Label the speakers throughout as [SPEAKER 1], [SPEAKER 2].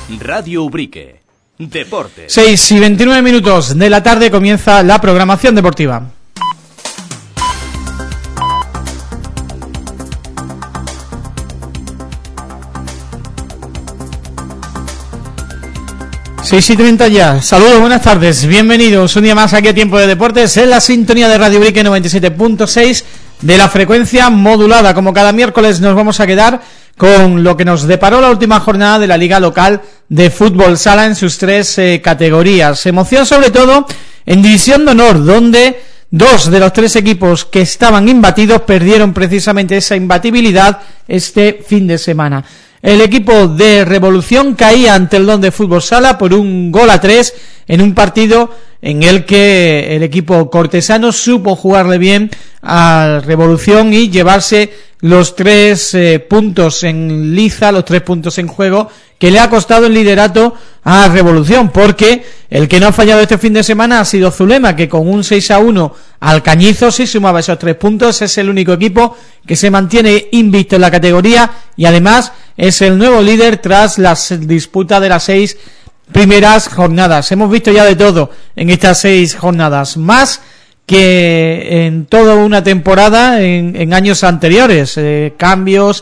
[SPEAKER 1] Radio Ubrique. Deportes.
[SPEAKER 2] 6:29 de la tarde comienza la programación deportiva. 6:30 ya. Saludos, buenas tardes, bienvenidos un día más aquí a Tiempo de Deportes en la sintonía de Radio Ubrique 97.6 de la frecuencia modulada. Como cada miércoles nos vamos a quedar con lo que nos deparó la última jornada de la Liga Local de Fútbol Sala en sus tres categorías. Emoción sobre todo en División de Honor, donde dos de los tres equipos que estaban imbatidos perdieron precisamente esa imbatibilidad este fin de semana. El equipo de Revolución caía ante el Don de Fútbol Sala por 1-3 en un partido en el que el equipo cortesano supo jugarle bien a Revolución y llevarse los 3 puntos en liza, los 3 puntos en juego, que le ha costado el liderato a Revolución, porque el que no ha fallado este fin de semana ha sido Zulema, que con un 6-1 al Cañizo sí sumaba esos 3 puntos. Es el único equipo que se mantiene invicto en la categoría y además es el nuevo líder tras la disputa de las 6 primeras jornadas. Hemos visto ya de todo en estas 6 jornadas, más que en toda una temporada en años anteriores, cambios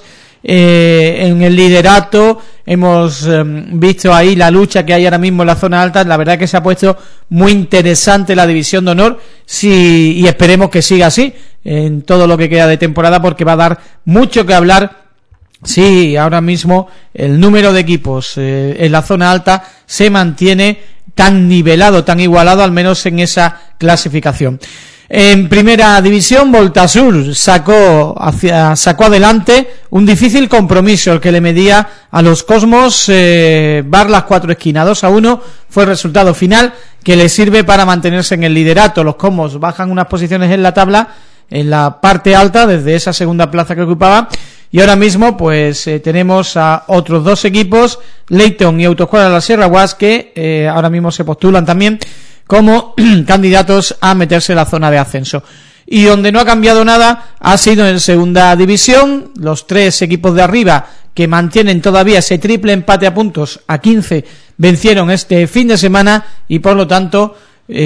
[SPEAKER 2] en el liderato. Hemos visto ahí la lucha que hay ahora mismo en la zona alta. La verdad que se ha puesto muy interesante la División de Honor, y esperemos que siga así en todo lo que queda de temporada, porque va a dar mucho que hablar. Sí, ahora mismo el número de equipos en la zona alta se mantiene tan nivelado, tan igualado, al menos en esa clasificación. En primera división, Voltasur sacó adelante un difícil compromiso, el que le medía a los Cosmos Bar Las Cuatro Esquinas. 2-1 fue el resultado final, que le sirve para mantenerse en el liderato. Los Cosmos bajan unas posiciones en la tabla, en la parte alta, desde esa segunda plaza que ocupaba, y ahora mismo pues tenemos a otros dos equipos, Leyton y Autoescuela de la Sierra Guas, que ahora mismo se postulan también como candidatos a meterse en la zona de ascenso. Y donde no ha cambiado nada ha sido en segunda división. Los tres equipos de arriba, que mantienen todavía ese triple empate a puntos a 15, vencieron este fin de semana, y por lo tanto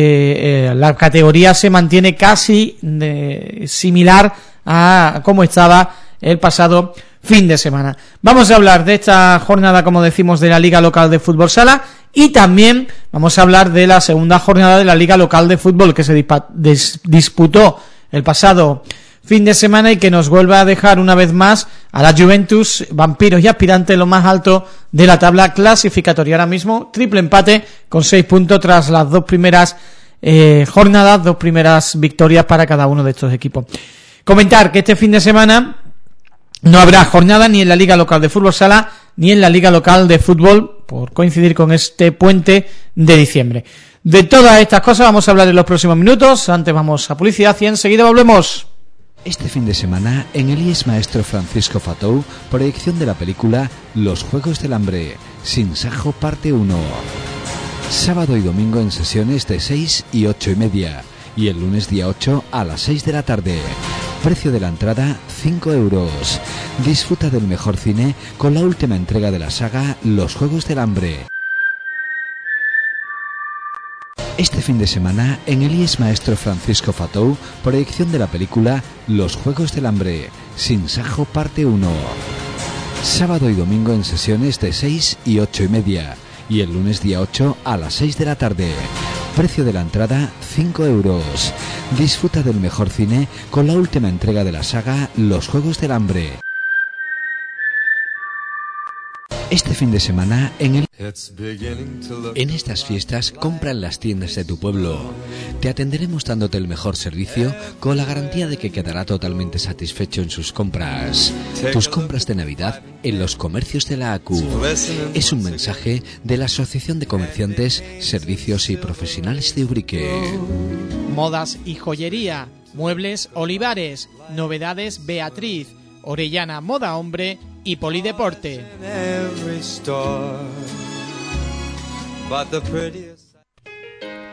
[SPEAKER 2] la categoría se mantiene casi similar a como estaba el pasado fin de semana. Vamos a hablar de esta jornada, como decimos, de la Liga Local de Fútbol Sala, y también vamos a hablar de la segunda jornada de la Liga Local de Fútbol, que se disputó el pasado fin de semana y que nos vuelve a dejar una vez más a la Juventus, vampiros y aspirantes en lo más alto de la tabla clasificatoria. Ahora mismo triple empate con 6 puntos tras las dos primeras jornadas, 2 primeras victorias para cada uno de estos equipos. Comentar que este fin de semana no habrá jornada ni en la Liga Local de Fútbol Sala ni en la Liga Local de Fútbol, por coincidir con este puente de diciembre. De todas estas cosas vamos a hablar en los próximos minutos. Antes vamos a publicidad y enseguida volvemos.
[SPEAKER 3] Este fin de semana en el IES Maestro Francisco Fatou, proyección de la película Los Juegos del Hambre, Sin Sajo parte 1. Sábado y domingo en sesiones de 6 y 8:30, y el lunes día 8 a las 6 de la tarde. Precio de la entrada 5 euros. Disfruta del mejor cine con la última entrega de la saga Los Juegos del Hambre. Este fin de semana en el IES Maestro Francisco Fatou, proyección de la película Los Juegos del Hambre, Sin Sajo parte 1. Sábado y domingo en sesiones de 6 y 8:30, y el lunes día 8 a las 6 de la tarde. Precio de la entrada 5 euros. Disfruta del mejor cine con la última entrega de la saga Los Juegos del Hambre. Este fin de semana en estas fiestas compra en las tiendas de tu pueblo. Te atenderemos dándote el mejor servicio con la garantía de que quedará totalmente satisfecho en sus compras. Tus compras de Navidad en los comercios de la ACU. Es un mensaje de la Asociación de Comerciantes, Servicios y Profesionales de Ubrique.
[SPEAKER 2] Modas y joyería, muebles Olivares, novedades Beatriz, Orellana Moda Hombre y Polideporte.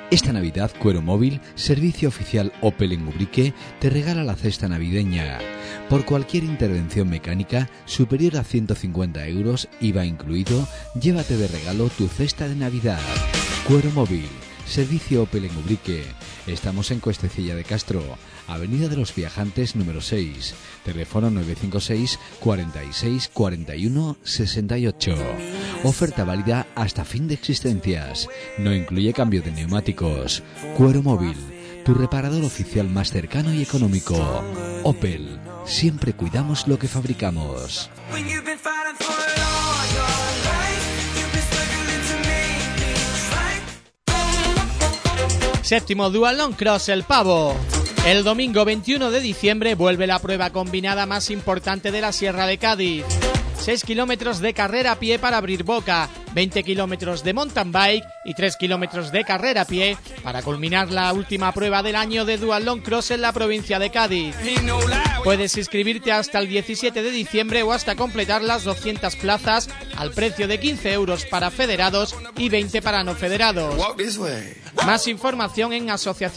[SPEAKER 3] Esta Navidad, Cuero Móvil, servicio oficial Opel en Ubrique, te regala la cesta navideña. Por cualquier intervención mecánica superior a 150 euros, IVA incluido, llévate de regalo tu cesta de Navidad. Cuero Móvil, servicio Opel en Ubrique. Estamos en Cuestecilla de Castro, Avenida de los Viajantes número 6, teléfono 956 46 41 68. Oferta válida hasta fin de existencias. No incluye cambio de neumáticos. Cuero Móvil, tu reparador oficial más cercano y económico. Opel, siempre cuidamos lo que fabricamos.
[SPEAKER 2] Séptimo Dual Long Cross El Pavo. El domingo 21 de diciembre vuelve la prueba combinada más importante de la Sierra de Cádiz. 6 kilómetros de carrera a pie para abrir boca, 20 kilómetros de mountain bike y 3 kilómetros de carrera a pie para culminar la última prueba del año de Dual Long Cross en la provincia de Cádiz. Puedes inscribirte hasta el 17 de diciembre o hasta completar las 200 plazas al precio de 15 euros para federados y 20 para no federados. Más información en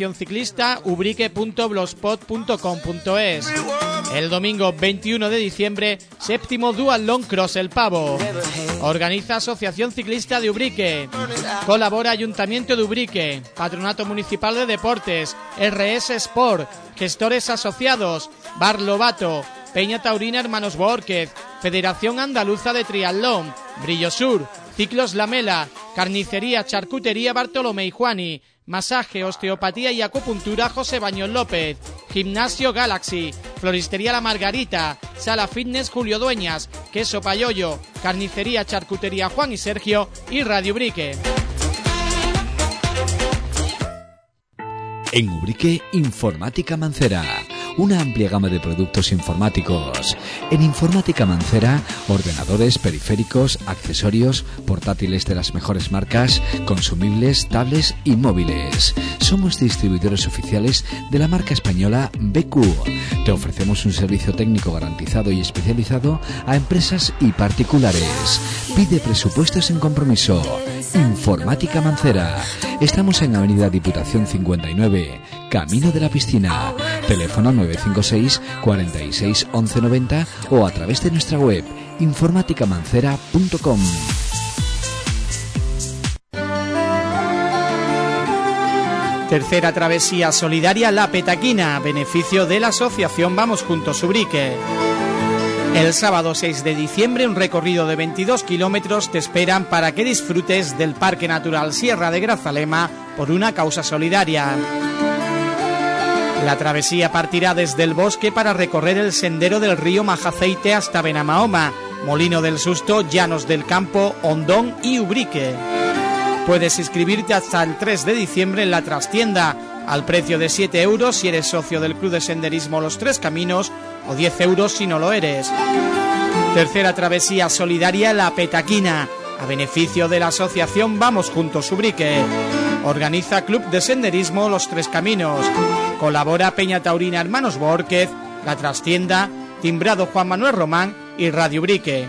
[SPEAKER 2] asociacionciclistaubrique.blogspot.com.es. El domingo 21 de diciembre, séptimo Dual Long Cross El Pavo. Organiza Asociación Ciclista de Ubrique. Colabora Ayuntamiento de Ubrique, Patronato Municipal de Deportes, RS Sport, Gestores Asociados, Bar Lobato, Peña Taurina Hermanos Boórquez, Federación Andaluza de Triatlón, Brillo Sur, Ciclos Lamela, Carnicería Charcutería Bartolomé y Juani, Masaje, Osteopatía y Acupuntura José Baños López, Gimnasio Galaxy, Floristería La Margarita, Sala Fitness Julio Dueñas, Queso Payoyo, Carnicería Charcutería Juan y Sergio y Radio Ubrique.
[SPEAKER 3] En Ubrique, Informática Mancera. Una amplia gama de productos informáticos. En Informática Mancera, ordenadores, periféricos, accesorios, portátiles de las mejores marcas, consumibles, tablets y móviles. Somos distribuidores oficiales de la marca española BQ. Te ofrecemos un servicio técnico garantizado y especializado a empresas y particulares. Pide presupuestos sin compromiso. Informática Mancera. Estamos en Avenida Diputación 59, Camino de la Piscina. Teléfono 956 46 11 90 o a través de nuestra web informaticamancera.com.
[SPEAKER 2] Tercera travesía solidaria La Petaquina, beneficio de la asociación Vamos Juntos Ubrique. El sábado 6 de diciembre un recorrido de 22 kilómetros te esperan para que disfrutes del Parque Natural Sierra de Grazalema por una causa solidaria. La travesía partirá desde el bosque para recorrer el sendero del río Majaceite hasta Benamahoma, Molino del Susto, Llanos del Campo, Hondón y Ubrique. Puedes inscribirte hasta el 3 de diciembre en la trastienda, al precio de 7 euros si eres socio del Club de Senderismo Los Tres Caminos o 10 euros si no lo eres. Tercera travesía solidaria La Petaquina, a beneficio de la asociación Vamos Juntos Ubrique. Organiza Club de Senderismo Los Tres Caminos. Colabora Peña Taurina Hermanos Boórquez, La Trastienda, Timbrado Juan Manuel Román y Radio Ubrique.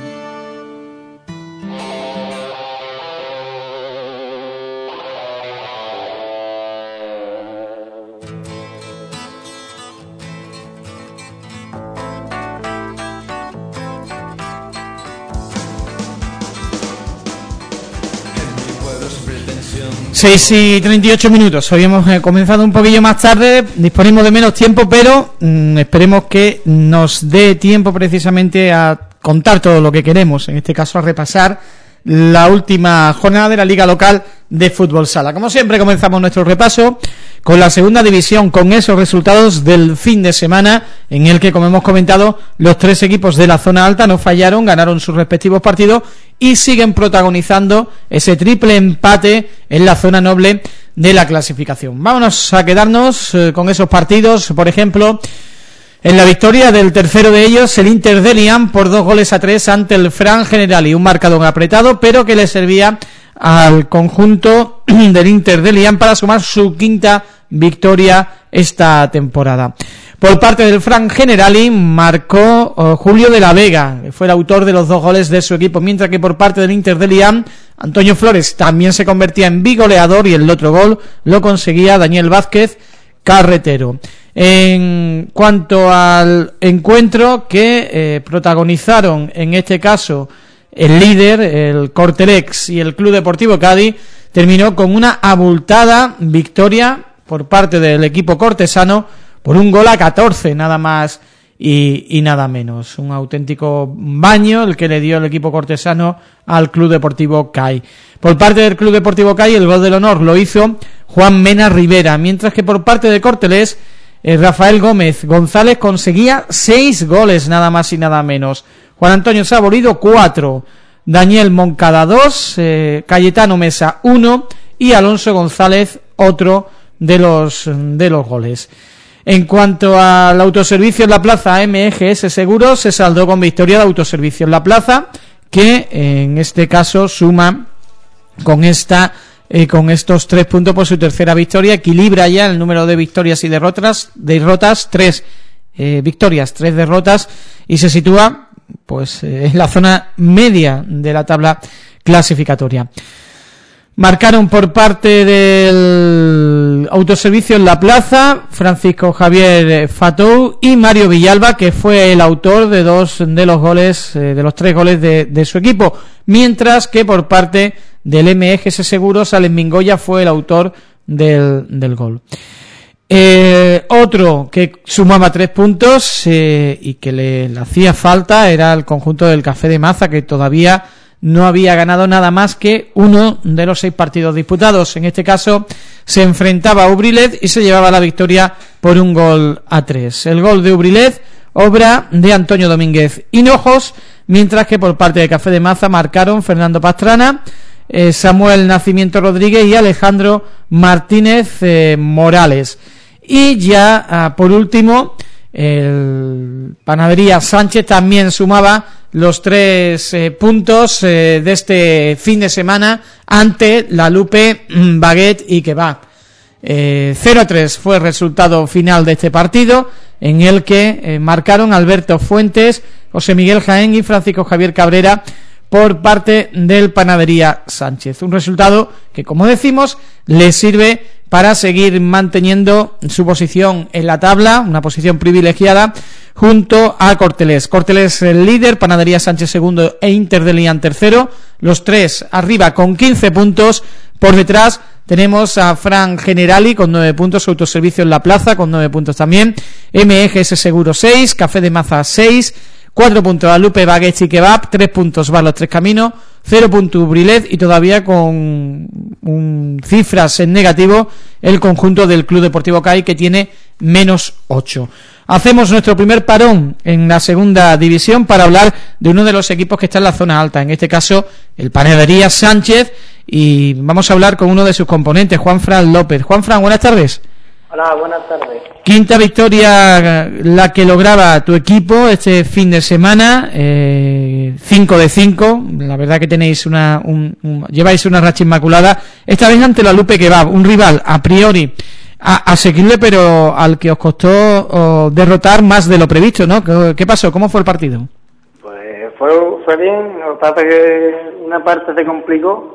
[SPEAKER 2] Seis y 38 minutos. Hoy hemos comenzado un poquillo más tarde, disponemos de menos tiempo, pero esperemos que nos dé tiempo precisamente a contar todo lo que queremos, en este caso a repasar la última jornada de la Liga Local de Fútbol Sala. Como siempre comenzamos nuestro repaso con la segunda división, con esos resultados del fin de semana, en el que, como hemos comentado, los tres equipos de la zona alta no fallaron, ganaron sus respectivos partidos y siguen protagonizando ese triple empate en la zona noble de la clasificación. Vámonos a quedarnos con esos partidos. Por ejemplo, en la victoria del tercero de ellos, el Inter de Lián por 2-3 ante el Fran Generali, un marcador apretado pero que le servía al conjunto del Inter de Lián para sumar su quinta victoria esta temporada. Por parte del Fran Generali marcó Julio de la Vega, que fue el autor de los 2 goles de su equipo, mientras que por parte del Inter de Lián, Antonio Flores también se convertía en bigoleador y el otro gol lo conseguía Daniel Vázquez Carretero. En cuanto al encuentro que protagonizaron en este caso el líder, el Cortelex, y el Club Deportivo Cádiz, terminó con una abultada victoria por parte del equipo cortesano por 1-14, nada más y nada menos. Un auténtico baño el que le dio el equipo cortesano al Club Deportivo CAI. Por parte del Club Deportivo CAI, el gol del honor lo hizo Juan Mena Rivera, mientras que por parte de Cortelés, Rafael Gómez González conseguía 6 goles, nada más y nada menos. Juan Antonio Saborido 4, Daniel Moncada 2, Cayetano Mesa 1 y Alonso González otro de los goles. En cuanto al autoservicio en la plaza, MGS Seguros se saldó con victoria de Autoservicio en la plaza, que en este caso suma con estos 3 puntos por su tercera victoria, equilibra ya el número de victorias y derrotas, 3 victorias, 3 derrotas, y se sitúa pues en la zona media de la tabla clasificatoria. Marcaron por parte del Autoservicio en la plaza Francisco Javier Fatou y Mario Villalba, que fue el autor de 2 de los goles, de los 3 goles de su equipo, mientras que por parte del MGS Seguros Alex Mingoya fue el autor del gol. Otro que sumaba 3 puntos y que le hacía falta era el conjunto del Café de Maza, que todavía no había ganado nada más que uno de los 6 partidos disputados. En este caso se enfrentaba a Ubrilet y se llevaba la victoria por 1-3. El gol de Ubrilet, obra de Antonio Domínguez Hinojos, mientras que por parte de Café de Maza marcaron Fernando Pastrana, Samuel Nacimiento Rodríguez y Alejandro Martínez Morales. Y ya por último, el Panadería Sánchez también sumaba los 3 puntos de este fin de semana ante la Lupe Baguette y Kebab. 0-3 fue el resultado final de este partido, en el que marcaron Alberto Fuentes, José Miguel Jaén y Francisco Javier Cabrera por parte del Panadería Sánchez. Un resultado que, como decimos, le sirve para seguir manteniendo su posición en la tabla, una posición privilegiada, junto a Cortelés. Cortelés el líder, Panadería Sánchez segundo e Inter de Lian tercero, los 3 arriba con 15 puntos. Por detrás tenemos a Fran Generali con 9 puntos, Autoservicio en la plaza con 9 puntos también, MGS Seguro 6, Café de Maza 6, 4 puntos a Lupe Baguette y Kebab, 3 puntos va los 3 Caminos, 0 puntos Brilet y todavía con cifras en negativo el conjunto del Club Deportivo CAI, que tiene menos 8. Hacemos nuestro primer parón en la segunda división para hablar de uno de los equipos que está en la zona alta, en este caso el Panadería Sánchez, y vamos a hablar con uno de sus componentes, Juanfran López. Juanfran, buenas tardes.
[SPEAKER 4] Hola, buenas tardes.
[SPEAKER 2] Quinta victoria la que lograba tu equipo este fin de semana, 5 de 5. La verdad que tenéis lleváis una racha inmaculada, esta vez ante la Lupe Kebab, un rival a priori asequible, pero al que os costó derrotar más de lo previsto, ¿no? ¿Qué pasó? ¿Cómo fue el partido?
[SPEAKER 4] Pues fue bien, lo que pasa es que una parte se complicó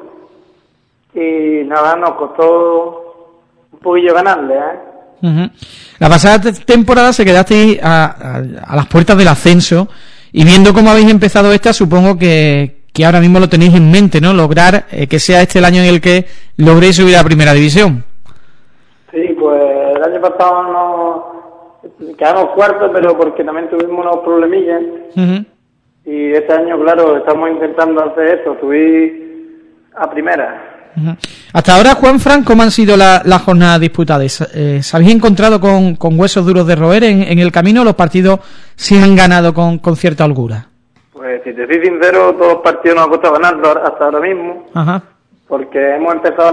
[SPEAKER 4] y nada, nos costó un poquillo ganarle,
[SPEAKER 2] Uh-huh. La pasada temporada se quedasteis a las puertas del ascenso, y viendo cómo habéis empezado esta, supongo que ahora mismo lo tenéis en mente, ¿no? Lograr que sea este el año en el que logréis subir a primera división.
[SPEAKER 4] Sí, pues el año pasado quedamos cuartos, pero porque también tuvimos unos problemillas. Uh-huh. Y este año, claro, estamos intentando hacer eso, subir a primera.
[SPEAKER 2] Uh-huh. Hasta ahora, Juanfran, ¿cómo han sido las jornadas disputadas? ¿Se habéis encontrado con huesos duros de roer en el camino? ¿Los partidos sí han ganado con cierta holgura?
[SPEAKER 4] Pues si te soy sincero, todos los partidos nos ha costado ganarlo hasta ahora mismo.
[SPEAKER 2] Ajá.
[SPEAKER 4] Porque hemos empezado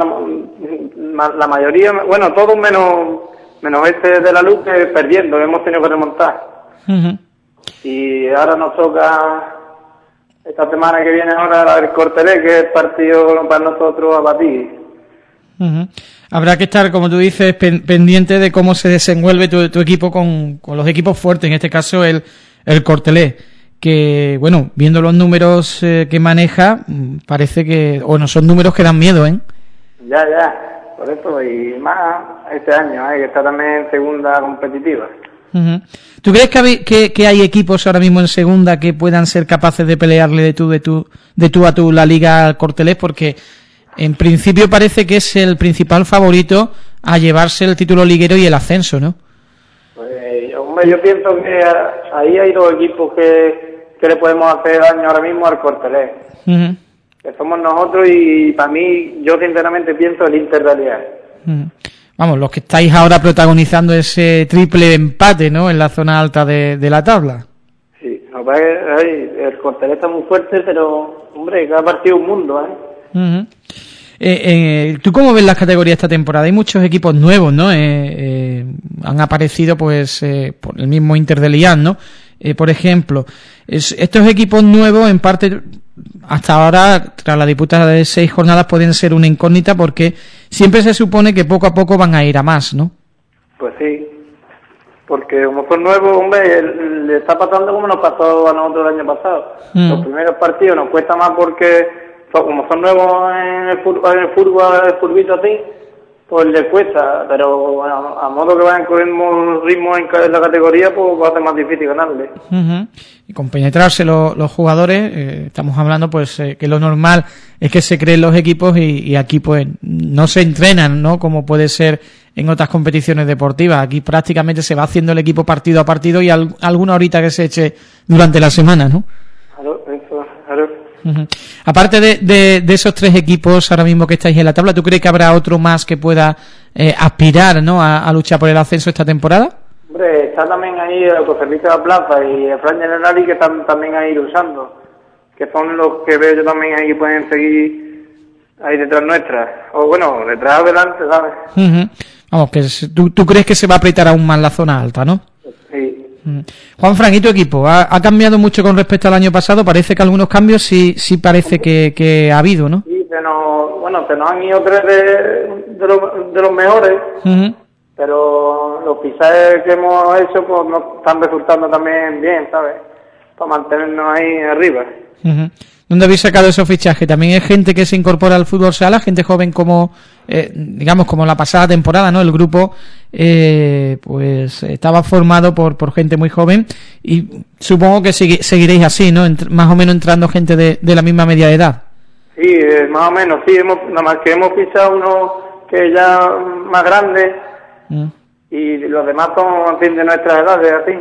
[SPEAKER 4] la mayoría, bueno, todos menos este de la luz, perdiendo, hemos tenido que remontar. Uh-huh. Y ahora nos toca esta semana que viene ahora el Cortelés, que es el partido para nosotros a batir.
[SPEAKER 2] Uh-huh. Habrá que estar, como tú dices, pendiente de cómo se desenvuelve tu equipo con los equipos fuertes, en este caso el Cortelés. que, bueno, viendo los números que maneja, parece que, bueno, son números que dan miedo, ¿eh?
[SPEAKER 4] Ya, por eso, y más este año, que está también en segunda competitiva.
[SPEAKER 2] Uh-huh. ¿Tú crees que hay equipos ahora mismo en segunda que puedan ser capaces de pelearle de tú a tú la Liga al Cortelés? Porque en principio parece que es el principal favorito a llevarse el título liguero y el ascenso, ¿no?
[SPEAKER 4] Pues, hombre, yo pienso que ahí hay dos equipos que le podemos hacer daño ahora mismo al Cortelés. Uh-huh. Que somos nosotros y para mí, yo sinceramente pienso el Inter de Alias.
[SPEAKER 2] Uh-huh. Vamos, los que estáis ahora protagonizando ese triple empate, ¿no?, en la zona alta de la tabla.
[SPEAKER 4] Sí, el Cortelés está muy fuerte, pero, hombre, cada partido es un mundo,
[SPEAKER 2] Uh-huh. ¿Tú cómo ves las categorías esta temporada? Hay muchos equipos nuevos, ¿no? Han aparecido, pues, por el mismo Inter de Lian, ¿no? Por ejemplo, estos equipos nuevos, en parte, hasta ahora, tras la disputa de 6 jornadas, pueden ser una incógnita porque siempre se supone que poco a poco van a ir a más, ¿no?
[SPEAKER 4] Pues sí, porque como son nuevos, hombre, le está pasando como nos pasó a nosotros el año pasado. Los primeros partidos nos cuesta más porque, como son nuevos en el furbito así, pues les cuesta, pero bueno, a modo que vayan cogiendo ritmo en la categoría, pues va a ser más difícil ganarle.
[SPEAKER 2] Uh-huh. Y con penetrarse los jugadores, estamos hablando pues que lo normal es que se creen los equipos y aquí pues no se entrenan, ¿no?, como puede ser en otras competiciones deportivas. Aquí prácticamente se va haciendo el equipo partido a partido y alguna horita que se eche durante la semana, ¿no?
[SPEAKER 4] Claro, eso, claro.
[SPEAKER 2] Uh-huh. Aparte de esos 3 equipos ahora mismo que estáis en la tabla, ¿tú crees que habrá otro más que pueda aspirar, ¿no?, a luchar por el ascenso esta temporada?
[SPEAKER 4] Hombre, está también ahí el Coservicio de la Plaza y el Fran Generali, que están también ahí luchando, que son los que veo yo también ahí, pueden seguir ahí detrás nuestra, o bueno, detrás adelante, ¿sabes? Uh-huh.
[SPEAKER 2] Vamos, que tú crees que se va a apretar aún más la zona alta, ¿no?
[SPEAKER 4] Sí.
[SPEAKER 2] Juanfran, ¿y tu equipo? ¿Ha cambiado mucho con respecto al año pasado? Parece que algunos cambios sí parece que ha habido, ¿no?
[SPEAKER 4] Sí, se nos han ido 3 de los mejores, uh-huh, pero los fichajes que hemos hecho pues nos están resultando también bien, ¿sabes? Para mantenernos ahí arriba.
[SPEAKER 2] Uh-huh. ¿Dónde habéis sacado esos fichajes? ¿También es gente que se incorpora al fútbol sala, gente joven como, digamos, como la pasada temporada, ¿no? El grupo, pues, estaba formado por gente muy joven y supongo que seguiréis así, ¿no? Más o menos entrando gente de la misma media edad.
[SPEAKER 4] Sí, más o menos, sí. Nada más que hemos fichado uno que ya más grande y los demás son de nuestras edades, así.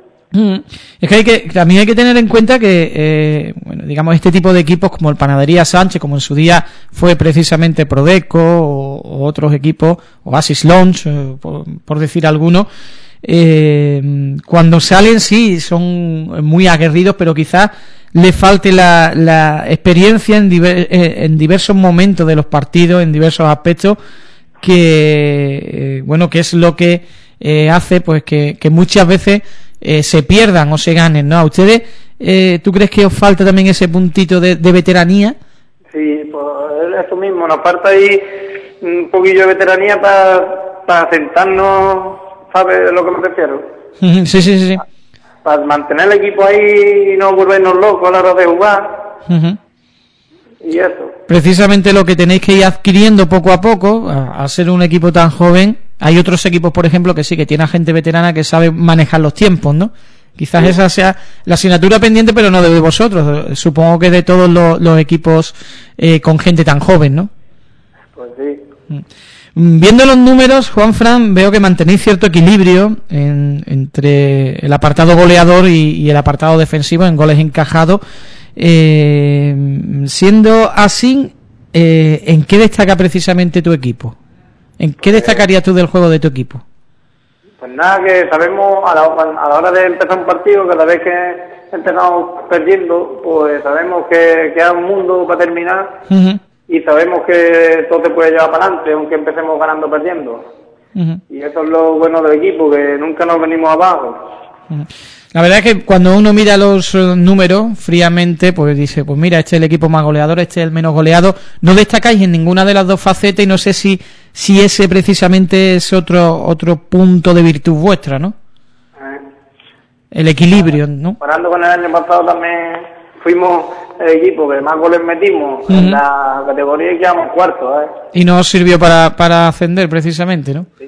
[SPEAKER 2] Es que también hay que tener en cuenta que, bueno, digamos, este tipo de equipos como el Panadería Sánchez, como en su día fue precisamente Prodeco o otros equipos, o Asis Lounge, por decir alguno, cuando salen sí son muy aguerridos, pero quizás le falte la experiencia en diversos momentos de los partidos, en diversos aspectos, que bueno, que es lo que hace pues que muchas veces se pierdan o se ganen, ¿no? ¿A ustedes tú crees que os falta también ese puntito de veteranía?
[SPEAKER 4] Sí, pues es eso mismo, nos falta ahí un poquillo de veteranía para sentarnos, ¿sabes lo que me refiero?
[SPEAKER 2] Sí.
[SPEAKER 4] Para mantener el equipo ahí y no volvernos locos a la hora de jugar. Uh-huh. Y eso.
[SPEAKER 2] Precisamente lo que tenéis que ir adquiriendo poco a poco, al ser un equipo tan joven. Hay otros equipos, por ejemplo, que sí, que tiene gente veterana que sabe manejar los tiempos, ¿no? Quizás esa sea la asignatura pendiente, pero no de vosotros. Supongo que de todos los equipos con gente tan joven, ¿no?
[SPEAKER 4] Pues sí.
[SPEAKER 2] Viendo los números, Juanfran, veo que mantenéis cierto equilibrio entre el apartado goleador y el apartado defensivo en goles encajados. Siendo así, ¿en qué destaca precisamente tu equipo? ¿En qué destacarías tú del juego de tu equipo?
[SPEAKER 4] Pues nada, que sabemos a la hora de empezar un partido, cada vez que empezamos perdiendo, pues sabemos que queda un mundo para terminar. Uh-huh. Y sabemos que todo se puede llevar para adelante, aunque empecemos ganando o perdiendo. Uh-huh. Y eso es lo bueno del equipo, que nunca nos venimos abajo.
[SPEAKER 2] Uh-huh. La verdad es que cuando uno mira los números fríamente, pues dice, pues mira, este es el equipo más goleador, este es el menos goleado. No destacáis en ninguna de las dos facetas y no sé si ese precisamente es otro punto de virtud vuestra, ¿no? el equilibrio, ¿no?
[SPEAKER 4] Comparando con el año pasado también fuimos el equipo que más goles metimos en la categoría y quedamos cuartos,
[SPEAKER 2] Y no sirvió para ascender precisamente, ¿no?
[SPEAKER 4] Sí.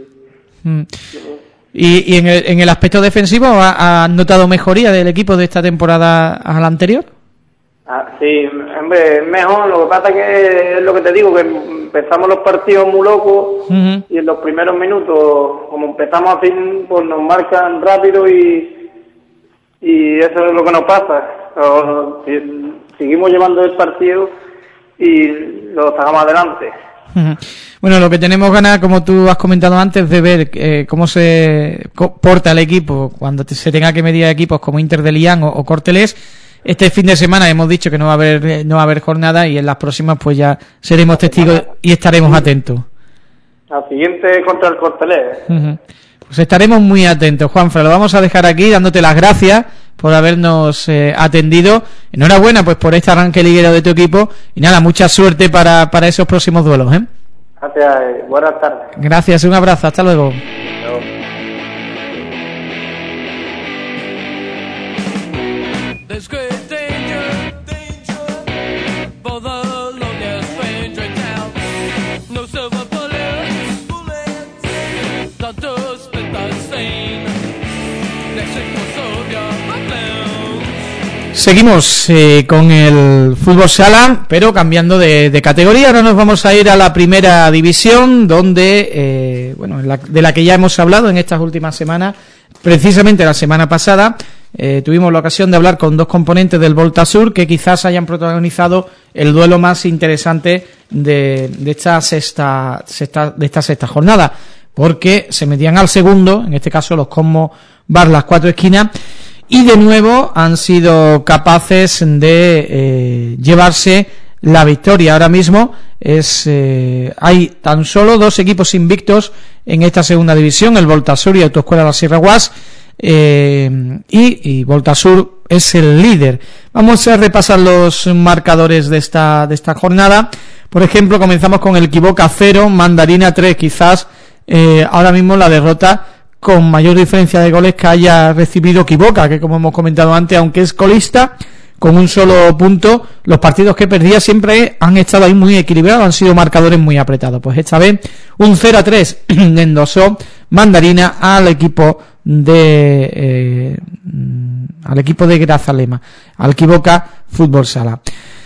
[SPEAKER 2] ¿Y en el aspecto defensivo has notado mejoría del equipo de esta temporada a la anterior?
[SPEAKER 4] Sí, hombre, es mejor. Lo que pasa que es lo que te digo, que empezamos los partidos muy locos y en los primeros minutos, como empezamos así, pues nos marcan rápido y eso es lo que nos pasa. Seguimos llevando el partido y lo sacamos adelante.
[SPEAKER 2] Bueno, lo que tenemos ganas, como tú has comentado antes, de ver cómo se porta el equipo cuando se tenga que medir a equipos como Inter de Lián o Cortelés. Este fin de semana hemos dicho que no va a haber jornada y en las próximas pues ya seremos testigos y estaremos atentos.
[SPEAKER 4] La siguiente contra el Cortelés.
[SPEAKER 2] Pues estaremos muy atentos, Juanfran. Lo vamos a dejar aquí dándote las gracias por habernos atendido. Enhorabuena pues por este arranque liguero de tu equipo y nada, mucha suerte para esos próximos duelos, ¿eh?
[SPEAKER 4] Gracias, buenas tardes.
[SPEAKER 2] Gracias, un abrazo, hasta luego. Seguimos con el fútbol sala, pero cambiando de categoría. Ahora nos vamos a ir a la primera división, donde, de la que ya hemos hablado en estas últimas semanas. Precisamente la semana pasada tuvimos la ocasión de hablar con dos componentes del Voltasur que quizás hayan protagonizado el duelo más interesante de esta sexta jornada, porque se metían al segundo, en este caso los Cosmos Bar Las Cuatro Esquinas, y de nuevo han sido capaces de llevarse la victoria. Ahora mismo hay tan solo dos equipos invictos en esta segunda división, el Voltasur y Autoescuela La Sierra Guas, y Voltasur es el líder. Vamos a repasar los marcadores de esta jornada. Por ejemplo, comenzamos con el Equivoca 0, Mandarina 3, quizás ahora mismo la derrota con mayor diferencia de goles que haya recibido Equivoca, que como hemos comentado antes, aunque es colista, con un solo punto, los partidos que perdía siempre han estado ahí muy equilibrados, han sido marcadores muy apretados. Pues esta vez un 0-3 endosó Mandarina al equipo de Grazalema, al Equivoca Fútbol Sala.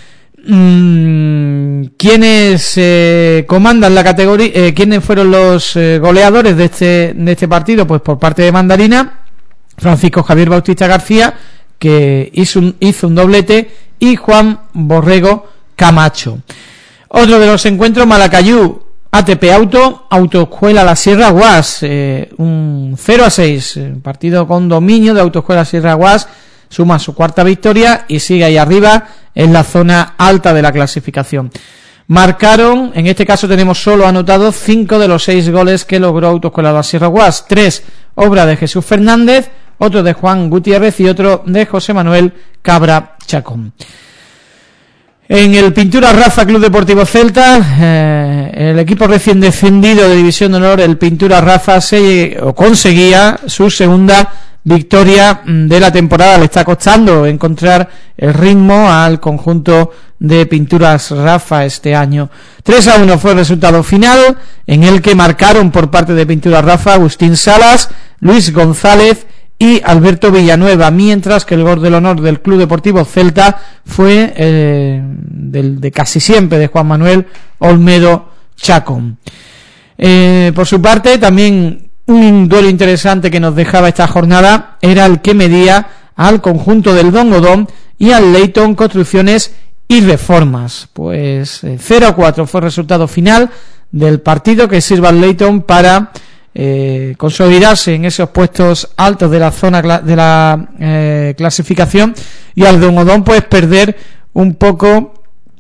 [SPEAKER 2] ¿Quiénes comandan la categoría? ¿Quiénes fueron los goleadores de este partido? Pues por parte de Mandarina, Francisco Javier Bautista García, que hizo un doblete, y Juan Borrego Camacho. Otro de los encuentros, Malacayú ATP Autoescuela La Sierra Guas, un 0-6, partido con dominio de Autoescuela Sierra Guas, suma su cuarta victoria y sigue ahí arriba en la zona alta de la clasificación. Marcaron, en este caso tenemos solo anotados 5 de los 6 goles que logró Autoescuela La Sierra Guas, 3 obra de Jesús Fernández, otro de Juan Gutiérrez y otro de José Manuel Cabra Chacón. En el Pintura Rafa Club Deportivo Celta, el equipo recién descendido de División de Honor, el Pintura Rafa, conseguía su segunda victoria de la temporada. Le está costando encontrar el ritmo al conjunto de Pinturas Rafa este año. 3-1 fue el resultado final, en el que marcaron por parte de Pinturas Rafa Agustín Salas, Luis González y Alberto Villanueva, mientras que el gol del honor del Club Deportivo Celta fue de casi siempre, de Juan Manuel Olmedo Chacón. Por su parte, también un duelo interesante que nos dejaba esta jornada era el que medía al conjunto del Don Godón y al Leyton Construcciones y Reformas. Pues 0-4 fue el resultado final del partido, que sirva al Leyton para consolidarse en esos puestos altos de la zona de la clasificación, y al Don Godón pues perder un poco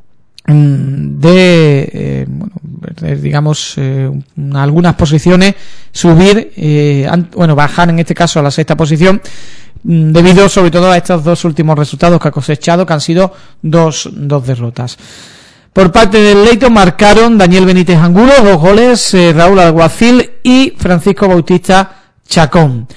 [SPEAKER 2] algunas posiciones, subir, bajar en este caso a la sexta posición, debido sobre todo a estos dos últimos resultados que ha cosechado, que han sido dos derrotas. Por parte del Leyton marcaron Daniel Benítez Angulo, 2 goles, Raúl Alguacil y Francisco Bautista Chacón.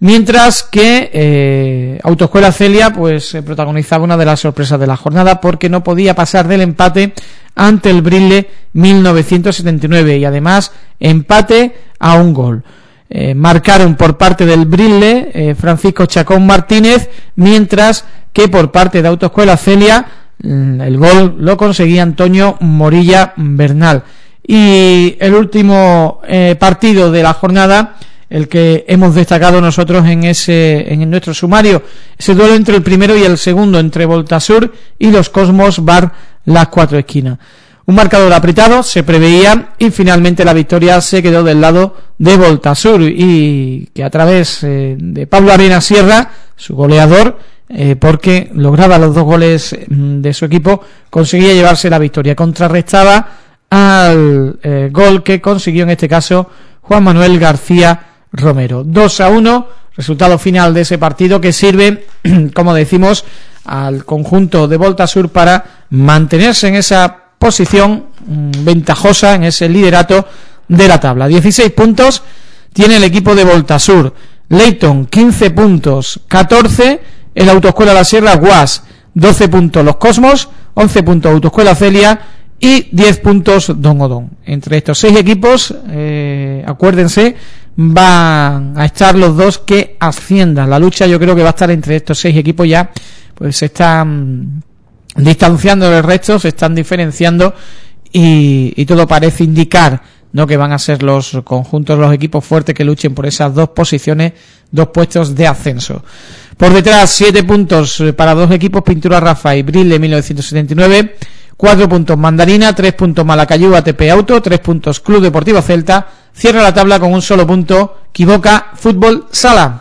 [SPEAKER 2] mientras que Autoescuela Celia pues protagonizaba una de las sorpresas de la jornada porque no podía pasar del empate ante el Brile 1979 y además empate a un gol. Marcaron por parte del Brile Francisco Chacón Martínez, mientras que por parte de Autoescuela Celia el gol lo conseguía Antonio Morilla Bernal. Y el último partido de la jornada, el que hemos destacado nosotros en nuestro sumario, ese duelo entre el primero y el segundo, entre Voltasur y los Cosmos Bar Las Cuatro Esquinas. Un marcador apretado se preveía y finalmente la victoria se quedó del lado de Voltasur, y que a través de Pablo Arenas Sierra, su goleador, porque lograba los 2 goles de su equipo, conseguía llevarse la victoria. Contrarrestaba al gol que consiguió en este caso Juan Manuel García Romero. 2-1, resultado final de ese partido, que sirve, como decimos, al conjunto de Voltasur para mantenerse en esa posición ventajosa, en ese liderato de la tabla. 16 puntos tiene el equipo de Voltasur. Leighton 15 puntos, 14 el Autoescuela La Sierra, Guas 12 puntos los Cosmos, 11 puntos Autoescuela Celia y 10 puntos Don Odón. Entre estos 6 equipos, acuérdense, van a estar los 2 que asciendan. La lucha yo creo que va a estar entre estos 6 equipos ya, pues se están distanciando del resto, se están diferenciando y todo parece indicar, ¿no?, que van a ser los conjuntos, los equipos fuertes que luchen por esas 2 posiciones, 2 puestos de ascenso. Por detrás, 7 puntos para 2 equipos, Pintura Rafa y Brile 1979, 4 puntos Mandarina, 3 puntos Malacayú ATP Auto, 3 puntos Club Deportivo Celta. Cierra la tabla con un solo punto Quivoca Fútbol Sala.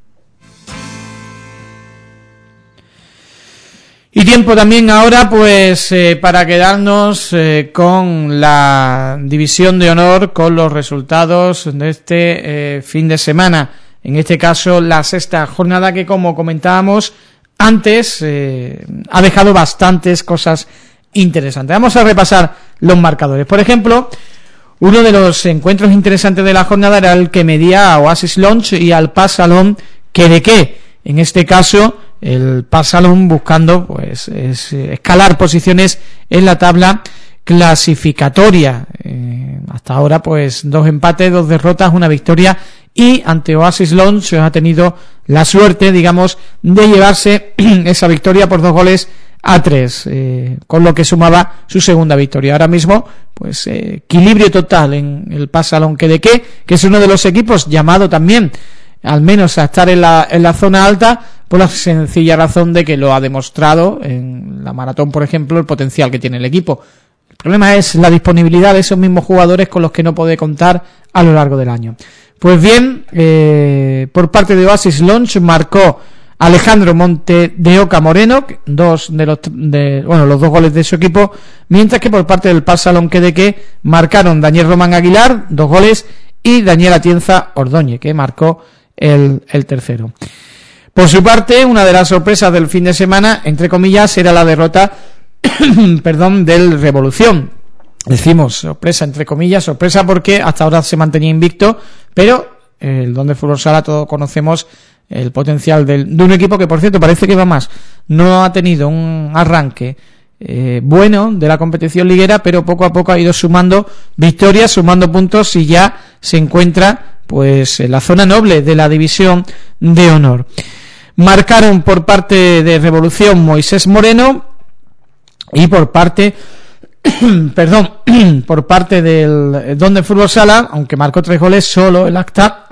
[SPEAKER 2] Y tiempo también ahora pues para quedarnos con la división de honor, con los resultados de este fin de semana. En este caso la 6ª jornada, que como comentábamos antes ha dejado bastantes cosas interesantes. Vamos a repasar los marcadores. Por ejemplo, uno de los encuentros interesantes de la jornada era el que medía a Oasis Lounge y al Pas Salón Querequé. En este caso el Pas Salón buscando pues escalar posiciones en la tabla clasificatoria. Hasta ahora pues 2 empates, 2 derrotas, 1 victoria, y ante Oasis Lounge ha tenido la suerte, digamos, de llevarse esa victoria por 2-3, con lo que sumaba su segunda victoria. Ahora mismo pues equilibrio total en el Pas Salón Querequé, que es uno de los equipos llamado también al menos a estar en la zona alta, por la sencilla razón de que lo ha demostrado en la maratón, por ejemplo, el potencial que tiene el equipo. El problema es la disponibilidad de esos mismos jugadores con los que no puede contar a lo largo del año. Pues bien, por parte de Oasis Lounge marcó Alejandro Monte de Oca Moreno, los 2 goles de su equipo, mientras que por parte del Pas Salón Querequé marcaron Daniel Román Aguilar, 2 goles, y Daniel Atienza Ordóñez, que marcó el tercero. Por su parte, una de las sorpresas del fin de semana, entre comillas, era la derrota del Revolución. Decimos sorpresa, entre comillas, sorpresa porque hasta ahora se mantenía invicto, pero el Don de Fútbol Sala, todos conocemos el potencial de un equipo que, por cierto, parece que va más. No ha tenido un arranque bueno de la competición liguera, pero poco a poco ha ido sumando victorias, sumando puntos, y ya se encuentra pues en la zona noble de la división de honor. Marcaron por parte de Revolución Moisés Moreno, y por parte por parte del Don de Fútbol Sala, aunque marcó 3 goles, solo el acta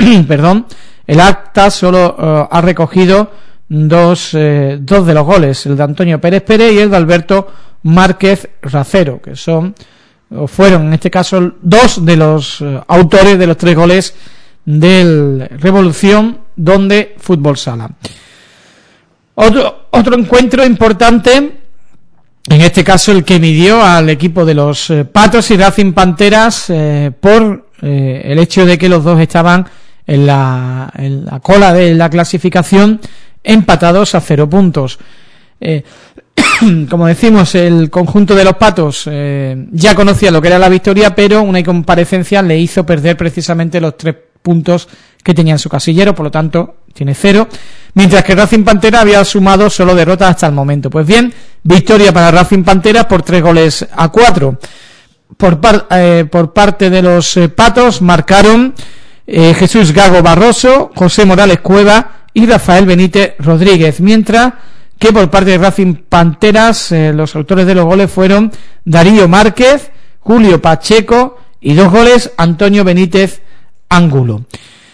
[SPEAKER 2] solo ha recogido 2 de los goles, el de Antonio Pérez Pérez y el de Alberto Márquez Racero, que fueron en este caso 2 de los autores de los 3 goles del Revolución Don de Fútbol Sala. Otro encuentro importante, en este caso el que midió al equipo de los Patos y Racing Panteras, por el hecho de que los dos estaban en la cola de la clasificación, empatados a 0 puntos. Como decimos, el conjunto de los Patos ya conocía lo que era la victoria, pero una incomparecencia le hizo perder precisamente los 3 puntos que tenía en su casillero, por lo tanto tiene 0, mientras que Racing Pantera había sumado solo derrotas hasta el momento. Pues bien, victoria para Racing Pantera por 3-4. Por parte de los patos marcaron Jesús Gago Barroso, José Morales Cueva y Rafael Benítez Rodríguez, mientras que por parte de Racing Panteras los autores de los goles fueron Darío Márquez, Julio Pacheco y 2 goles Antonio Benítez Ángulo.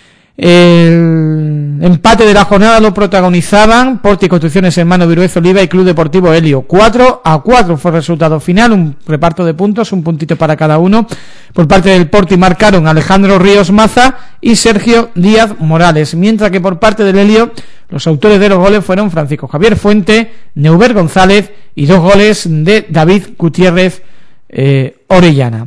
[SPEAKER 2] El empate de la jornada lo protagonizaban Porti y Construcciones Hermano Viruez Oliva y Club Deportivo Helio. 4-4 fue el resultado final, un reparto de puntos, un puntito para cada uno. Por parte del Porti marcaron Alejandro Ríos Maza y Sergio Díaz Morales, mientras que por parte del Helio los autores de los goles fueron Francisco Javier Fuente, Neuber González y 2 goles de David Gutiérrez Orellana.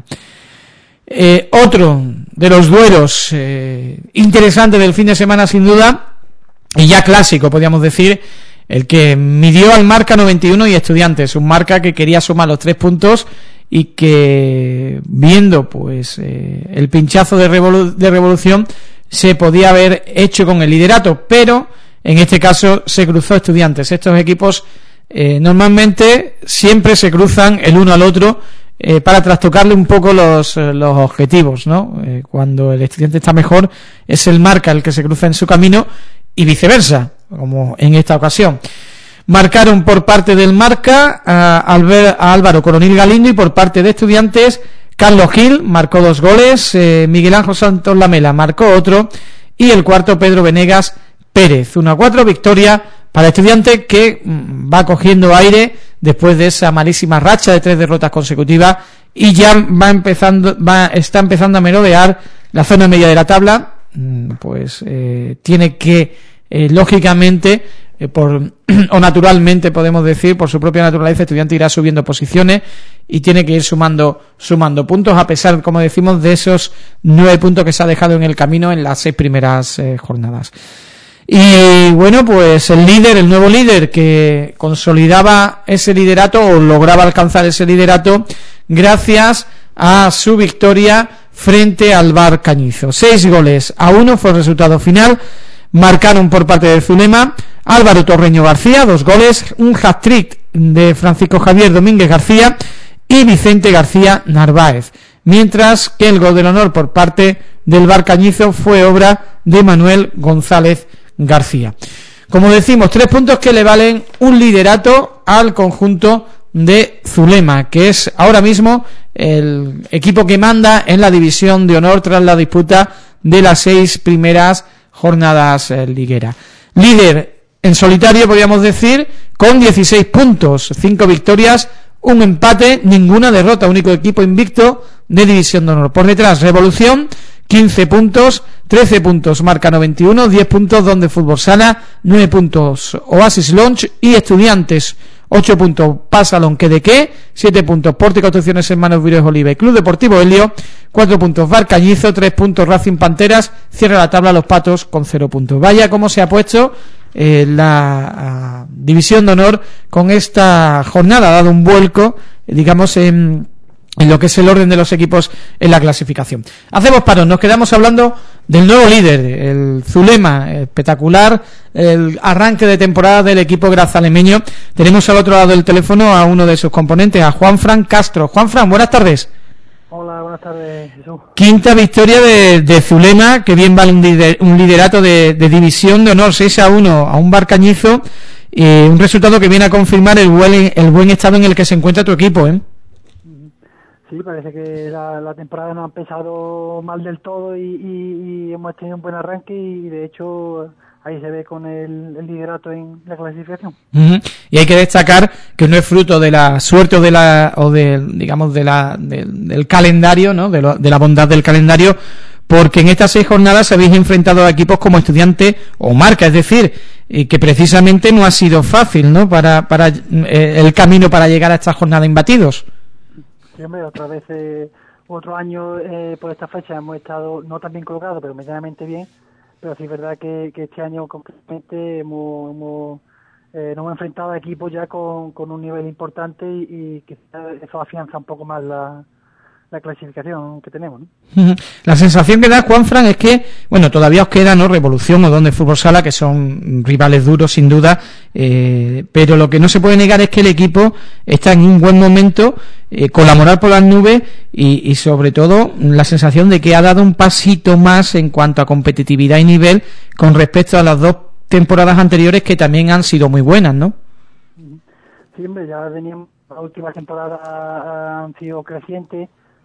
[SPEAKER 2] Otro de los duelos interesantes del fin de semana, sin duda, y ya clásico, podríamos decir, el que midió al Marca 91 y Estudiantes, un Marca que quería sumar los 3 puntos y que, viendo pues el pinchazo de Revolución, se podía haber hecho con el liderato, pero en este caso se cruzó Estudiantes. Estos equipos normalmente siempre se cruzan el uno al otro para trastocarle un poco los objetivos, ¿no? Cuando el Estudiante está mejor, es el Marca el que se cruza en su camino y viceversa, como en esta ocasión. Marcaron por parte del Marca a Álvaro Coronel Galindo, y por parte de Estudiantes Carlos Gil marcó 2 goles, Miguel Ángel Santos Lamela marcó otro y el cuarto Pedro Venegas Pérez. 1-4, victoria para Estudiantes, que va cogiendo aire después de esa malísima racha de 3 derrotas consecutivas y ya está empezando a merodear la zona media de la tabla. Pues tiene que lógicamente o naturalmente, podemos decir, por su propia naturaleza, Estudiante irá subiendo posiciones y tiene que ir sumando puntos, a pesar, como decimos, de esos 9 puntos que se ha dejado en el camino en las 6 primeras jornadas. Y bueno, pues el nuevo líder que consolidaba ese liderato o lograba alcanzar ese liderato gracias a su victoria frente al Bar Cañizo. 6-1 fue el resultado final. Marcaron por parte de Zulema Álvaro Torreño García, 2 goles, un hat-trick de Francisco Javier Domínguez García y Vicente García Narváez, mientras que el gol del honor por parte del Bar Cañizo fue obra de Manuel González García. Como decimos, 3 puntos que le valen un liderato al conjunto de Zulema, que es ahora mismo el equipo que manda en la división de honor tras la disputa de las 6 primeras jornadas ligueras. Líder en solitario, podríamos decir, con 16 puntos, 5 victorias, un empate, ninguna derrota, único equipo invicto de división de honor. Por detrás, Revolución, 15 puntos, 13 puntos Marca 91, 10 puntos Donde Fútbol Sala, 9 puntos Oasis Lounge y Estudiantes, 8 puntos Pasalón que de qué, 7 puntos Porti Construcciones Hermanos Virués Oliva y Club Deportivo Helio, 4 puntos Bar Cañizo, 3 puntos Racing Panteras, cierra la tabla Los Patos con 0 puntos. Vaya cómo se ha puesto la división de honor con esta jornada, ha dado un vuelco, digamos, en lo que es el orden de los equipos en la clasificación. Hacemos parón, nos quedamos hablando del nuevo líder, el Zulema, espectacular el arranque de temporada del equipo grazalemeño. Tenemos al otro lado del teléfono a uno de sus componentes, a Juanfran Castro. Juanfran, buenas tardes.
[SPEAKER 5] Hola, buenas tardes, Jesús.
[SPEAKER 2] Quinta victoria de Zulema, que bien vale un liderato de división de honor, 6-1 a un Bar Cañizo, un resultado que viene a confirmar el buen estado en el que se encuentra tu equipo, ¿eh?
[SPEAKER 5] Sí, parece que la temporada no ha empezado mal del todo y hemos tenido un buen arranque y de hecho ahí se ve con el liderato en la clasificación.
[SPEAKER 2] Y hay que destacar que no es fruto de la suerte del calendario, ¿no? De la bondad del calendario, porque en estas 6 jornadas se habéis enfrentado a equipos como Estudiante o Marca, es decir, que precisamente no ha sido fácil, ¿no? Para el camino para llegar a esta jornada imbatidos.
[SPEAKER 5] Sí, hombre, otra vez, otro año por esta fecha hemos estado no tan bien colocados, pero medianamente bien, pero sí es verdad que este año concretamente nos hemos enfrentado a equipos ya con un nivel importante y quizás eso afianza un poco más clasificación que tenemos, ¿no?
[SPEAKER 2] La sensación que da, Juanfran, es que, bueno, todavía os queda, ¿no?, Revolución o Donde Fútbol Sala, que son rivales duros, sin duda, pero lo que no se puede negar es que el equipo está en un buen momento, con la moral por las nubes y sobre todo la sensación de que ha dado un pasito más en cuanto a competitividad y nivel con respecto a las 2 temporadas anteriores, que también han sido muy buenas, ¿no?
[SPEAKER 5] Sí, hombre, ya veníamos, las últimas temporadas han sido crecientes,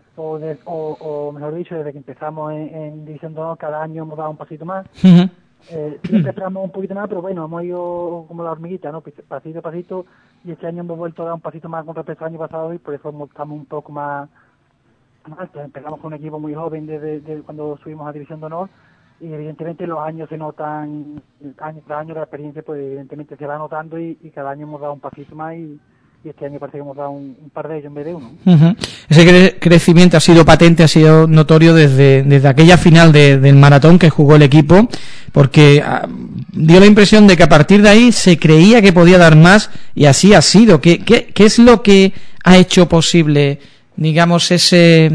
[SPEAKER 5] o mejor dicho, desde que empezamos en División de Honor, cada año hemos dado un pasito más. Siempre esperamos un poquito más, pero bueno, hemos ido como la hormiguita, ¿no? Pasito a pasito, y este año hemos vuelto a dar un pasito más con respecto al año pasado, y por eso estamos un poco más altos. Empezamos con un equipo muy joven desde cuando subimos a División de Honor, y evidentemente los años se notan, año tras año la experiencia pues evidentemente se va notando, y cada año hemos dado un pasito más, y este año parece que hemos dado un par de ellos en vez de uno.
[SPEAKER 2] Ese crecimiento ha sido patente, ha sido notorio desde aquella final del maratón que jugó el equipo, porque dio la impresión de que a partir de ahí se creía que podía dar más, y así ha sido. ¿Qué es lo que ha hecho posible, digamos, ese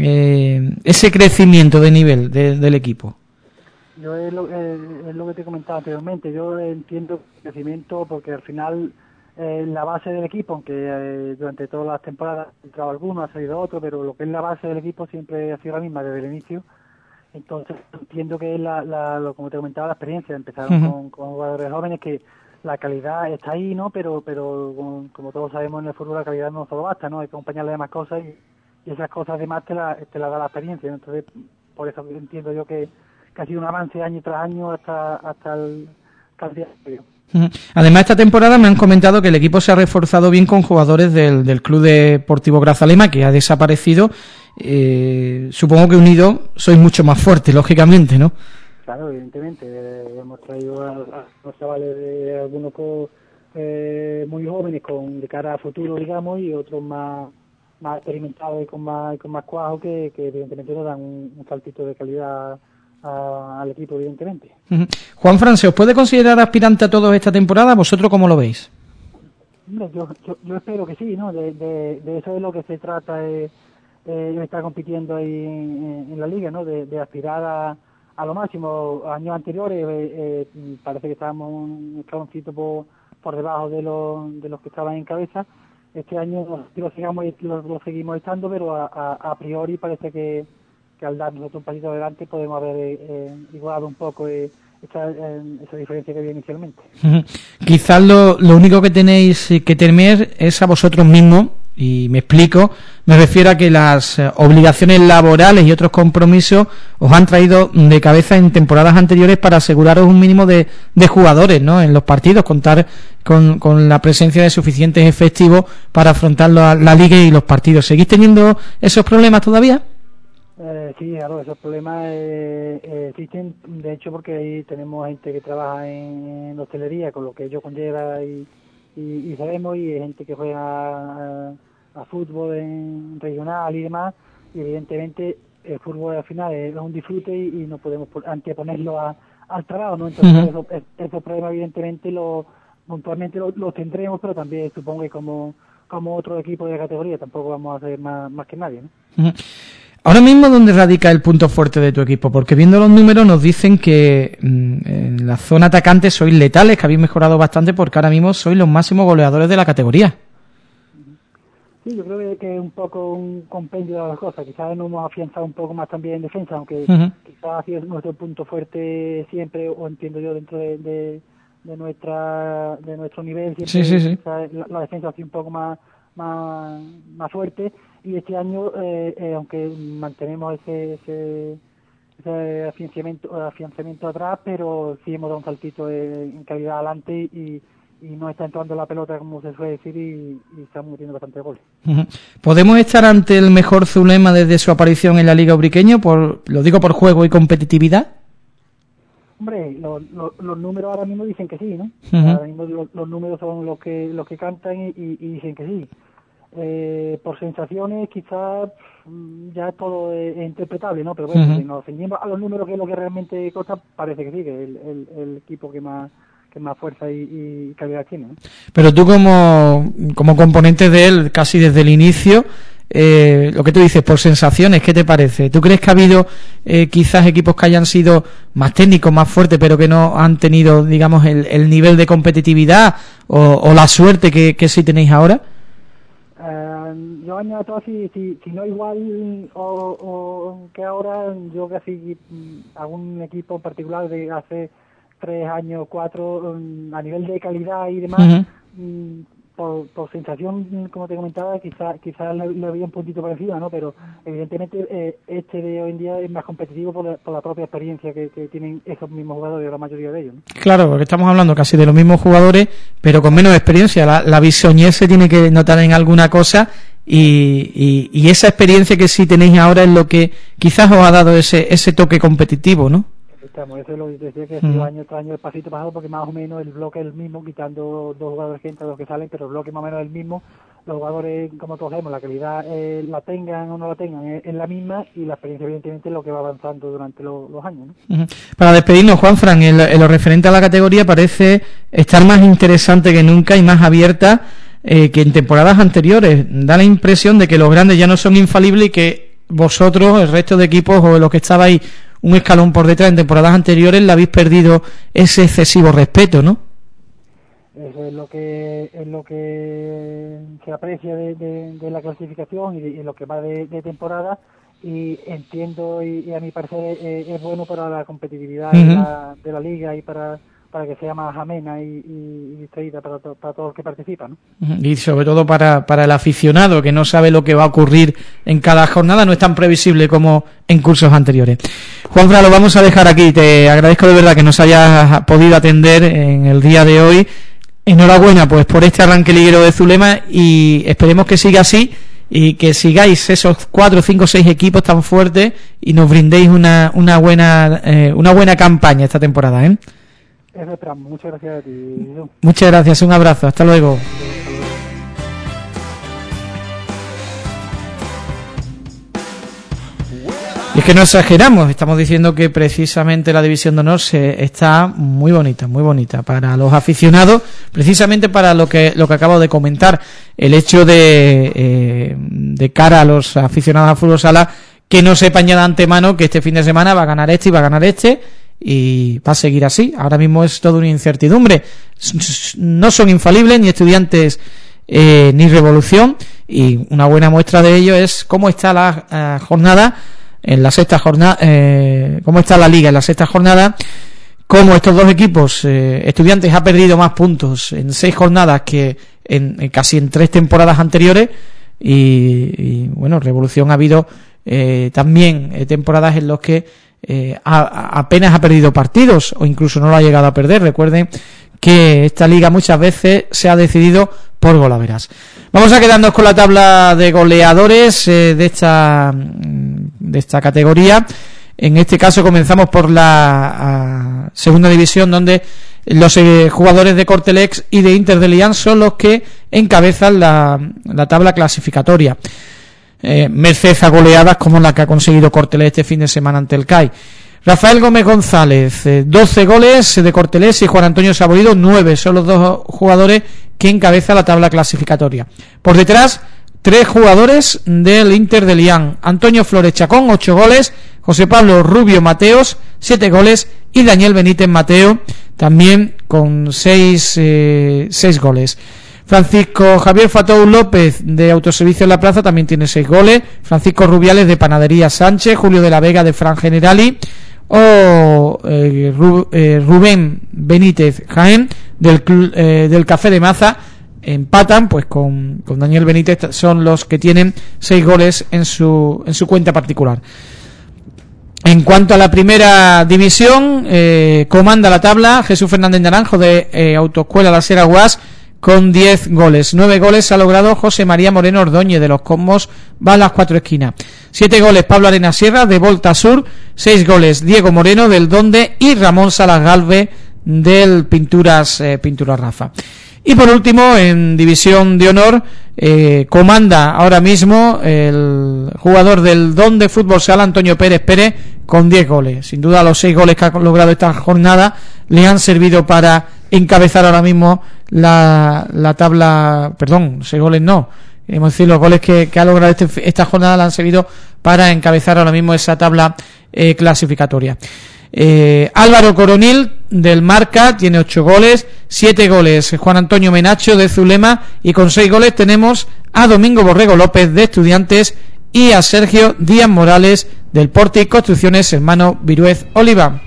[SPEAKER 2] crecimiento de nivel del equipo?
[SPEAKER 5] Yo es lo que te he comentado anteriormente. Yo entiendo el crecimiento porque al final la base del equipo, aunque durante todas las temporadas ha entrado alguno, ha salido otro, pero lo que es la base del equipo siempre ha sido la misma desde el inicio. Entonces entiendo que es como te comentaba, la experiencia. Empezaron con jugadores jóvenes, que la calidad está ahí, ¿no? Pero como todos sabemos, en el fútbol la calidad no solo basta, ¿no? Hay que acompañarle de más cosas, y esas cosas además te la da la experiencia, ¿no? Entonces, por eso entiendo yo que ha sido un avance año tras año hasta el día de hoy.
[SPEAKER 2] Además, esta temporada me han comentado que el equipo se ha reforzado bien con jugadores del Club Deportivo Grazalema, que ha desaparecido. Supongo que unidos sois mucho más fuertes, lógicamente, ¿no?
[SPEAKER 5] Claro, evidentemente. Hemos traído a los chavales de algunos muy jóvenes de cara a futuro, digamos, y otros más experimentados y con más cuajo, que evidentemente nos dan un saltito de calidad al equipo, evidentemente.
[SPEAKER 2] Juanfran, ¿se os puede considerar aspirante a todos esta temporada? ¿Vosotros cómo lo veis?
[SPEAKER 5] Yo espero que sí, ¿no? De eso es lo que se trata, estar compitiendo ahí en la liga, ¿no? De aspirar a lo máximo. Años anteriores parece que estábamos un escaloncito por debajo de los que estaban en cabeza. Este año lo seguimos estando, pero a priori parece que al dar nosotros un pasito adelante podemos haber igualado un poco esa diferencia que había inicialmente.
[SPEAKER 2] Quizás lo único que tenéis que temer es a vosotros mismos, y me explico. Me refiero a que las obligaciones laborales y otros compromisos os han traído de cabeza en temporadas anteriores para aseguraros un mínimo de jugadores, ¿no?, en los partidos, contar con la presencia de suficientes efectivos para afrontar la liga y los partidos. ¿Seguís teniendo esos problemas todavía?
[SPEAKER 5] Sí, claro, esos problemas existen, de hecho, porque ahí tenemos gente que trabaja en hostelería, con lo que ello conlleva, y sabemos, y hay gente que juega a fútbol en regional y demás, y evidentemente el fútbol al final es un disfrute y no podemos anteponerlo al trabajo, ¿no? Entonces esos problemas evidentemente puntualmente los tendremos, pero también supongo que como otro equipo de categoría tampoco vamos a hacer más que nadie, ¿no?
[SPEAKER 2] Ahora mismo, ¿dónde radica el punto fuerte de tu equipo? Porque viendo los números nos dicen que en la zona atacante sois letales, que habéis mejorado bastante, porque ahora mismo sois los máximos goleadores de la categoría.
[SPEAKER 5] Sí, yo creo que es un poco un compendio de las cosas. Quizás nos hemos afianzado un poco más también en defensa, aunque quizás ha sido nuestro punto fuerte siempre, o entiendo yo, dentro de nuestro nivel. Siempre
[SPEAKER 2] sí.
[SPEAKER 5] La defensa ha sido un poco más fuerte, y este año aunque mantenemos ese afianzamiento atrás, pero sí hemos dado un saltito en calidad adelante, y no está entrando la pelota, como se suele decir, y estamos metiendo bastante goles.
[SPEAKER 2] ¿Podemos estar ante el mejor Zulema desde su aparición en la Liga Ubriqueño? Lo digo por juego y competitividad.
[SPEAKER 5] Hombre, los números ahora mismo dicen que sí, ¿no? Ahora mismo los números son los que cantan y dicen que sí. Por sensaciones quizás ya todo es interpretable, ¿no? Pero bueno, si nos ceñimos a los números, que es lo que realmente consta, parece que sí, que es el equipo que más fuerza y calidad tiene, ¿no?
[SPEAKER 2] Pero tú como componente de él casi desde el inicio, lo que tú dices, por sensaciones, ¿qué te parece? ¿Tú crees que ha habido quizás equipos que hayan sido más técnicos, más fuertes, pero que no han tenido, digamos, el nivel de competitividad o la suerte que sí tenéis ahora?
[SPEAKER 5] Yo añado todo, si no igual o que ahora, yo casi algún equipo en particular de hace 3 años, 4, a nivel de calidad y demás, por sensación, como te comentaba, quizás le había un puntito por encima, ¿no? Pero evidentemente este de hoy en día es más competitivo por la propia experiencia que tienen esos mismos jugadores, la mayoría de ellos, ¿no? Claro,
[SPEAKER 2] porque estamos hablando casi de los mismos jugadores, pero con menos experiencia. La bisoñez se tiene que notar en alguna cosa, y esa experiencia que sí tenéis ahora es lo que quizás os ha dado ese toque competitivo, ¿no?
[SPEAKER 5] Eso es lo que decía, que ha sido año tras año el pasito pasado, porque más o menos el bloque es el mismo, quitando 2 jugadores que entran, 2 que salen, pero el bloque más o menos es el mismo. Los jugadores, como todos sabemos, la calidad la tengan o no la tengan es la misma, y la experiencia evidentemente es lo que va avanzando durante los años, ¿no?
[SPEAKER 2] Para despedirnos, Juanfran, en lo referente a la categoría parece estar más interesante que nunca y más abierta que en temporadas anteriores. Da la impresión de que los grandes ya no son infalibles y que vosotros, el resto de equipos o los que estabais un escalón por detrás en temporadas anteriores, le habéis perdido ese excesivo respeto, ¿no?
[SPEAKER 5] Eso es lo que se aprecia de la clasificación y lo que va de temporada, y entiendo y a mi parecer es bueno para la competitividad de la liga y para que sea más amena y distraída para todos los que participan, ¿no?
[SPEAKER 2] Y sobre todo para el aficionado, que no sabe lo que va a ocurrir en cada jornada, no es tan previsible como en cursos anteriores. Juanfran, lo vamos a dejar aquí. Te agradezco de verdad que nos hayas podido atender en el día de hoy. Enhorabuena pues por este arranque liguero de Zulema, y esperemos que siga así y que sigáis esos 4, 5, 6 equipos tan fuertes y nos brindéis una buena campaña esta temporada, ¿eh?
[SPEAKER 5] Eso esperamos. Muchas gracias a ti.
[SPEAKER 2] Muchas gracias, un abrazo, hasta luego. Y es que no exageramos, estamos diciendo que precisamente la División de Honor está muy bonita para los aficionados, precisamente para lo que acabo de comentar, el hecho de cara a los aficionados a fútbol sala, que no sepan ya de antemano que este fin de semana va a ganar este y va a ganar este, y va a seguir así. Ahora mismo es toda una incertidumbre, no son infalibles ni Estudiantes ni Revolución, y una buena muestra de ello es cómo está la jornada en la sexta jornada, cómo está la liga en la sexta jornada, cómo estos dos equipos, Estudiantes ha perdido más puntos en 6 jornadas que casi en 3 temporadas anteriores, y bueno, Revolución ha habido también temporadas en los que apenas ha perdido partidos o incluso no lo ha llegado a perder. Recuerden que esta liga muchas veces se ha decidido por golaveras. Vamos a quedarnos con la tabla de goleadores de esta categoría. En este caso comenzamos por la segunda división, donde los jugadores de Cortelex y de Inter de Lián son los que encabezan la tabla clasificatoria, merced a goleadas como la que ha conseguido Cortelex este fin de semana ante el CAI. Rafael Gómez González, 12 goles de Cortelex, y Juan Antonio Saborido, 9, son los dos jugadores que encabezan la tabla clasificatoria. Por detrás, 3 jugadores del Inter de Lián: Antonio Flores Chacón, 8 goles, José Pablo Rubio Mateos, 7 goles, y Daniel Benítez Mateo, también con 6 goles. Francisco Javier Fatou López de Autoservicio en la Plaza también tiene 6 goles, Francisco Rubiales de Panadería Sánchez, Julio de la Vega de Fran Generali o Rubén Benítez Jaén del Café de Maza empatan pues con Daniel Benítez, son los que tienen 6 goles en su cuenta particular. En cuanto a la primera división, comanda la tabla Jesús Fernández Naranjo de Autoescuela La Sera Guas con 10 goles. 9 goles ha logrado José María Moreno Ordóñez de los Cosmos Va Las Cuatro Esquinas. 7 goles Pablo Arena Sierra de Volta Sur. 6 goles Diego Moreno del Donde y Ramón Salas Galve del Pinturas Rafa. Y por último, en División de Honor, comanda ahora mismo el jugador del Donde Fútbol Sala, Antonio Pérez Pérez, con 10 goles. Sin duda los 6 goles que ha logrado esta jornada le han servido para encabezar ahora mismo la tabla, perdón, 6 goles no, queremos decir, los goles que ha logrado esta jornada le han servido para encabezar ahora mismo esa tabla clasificatoria. Álvaro Coronil del Marca tiene 8 goles, 7 goles Juan Antonio Menacho de Zulema, y con 6 goles tenemos a Domingo Borrego López de Estudiantes y a Sergio Díaz Morales del Porti Construcciones Hermano Viruez Oliva.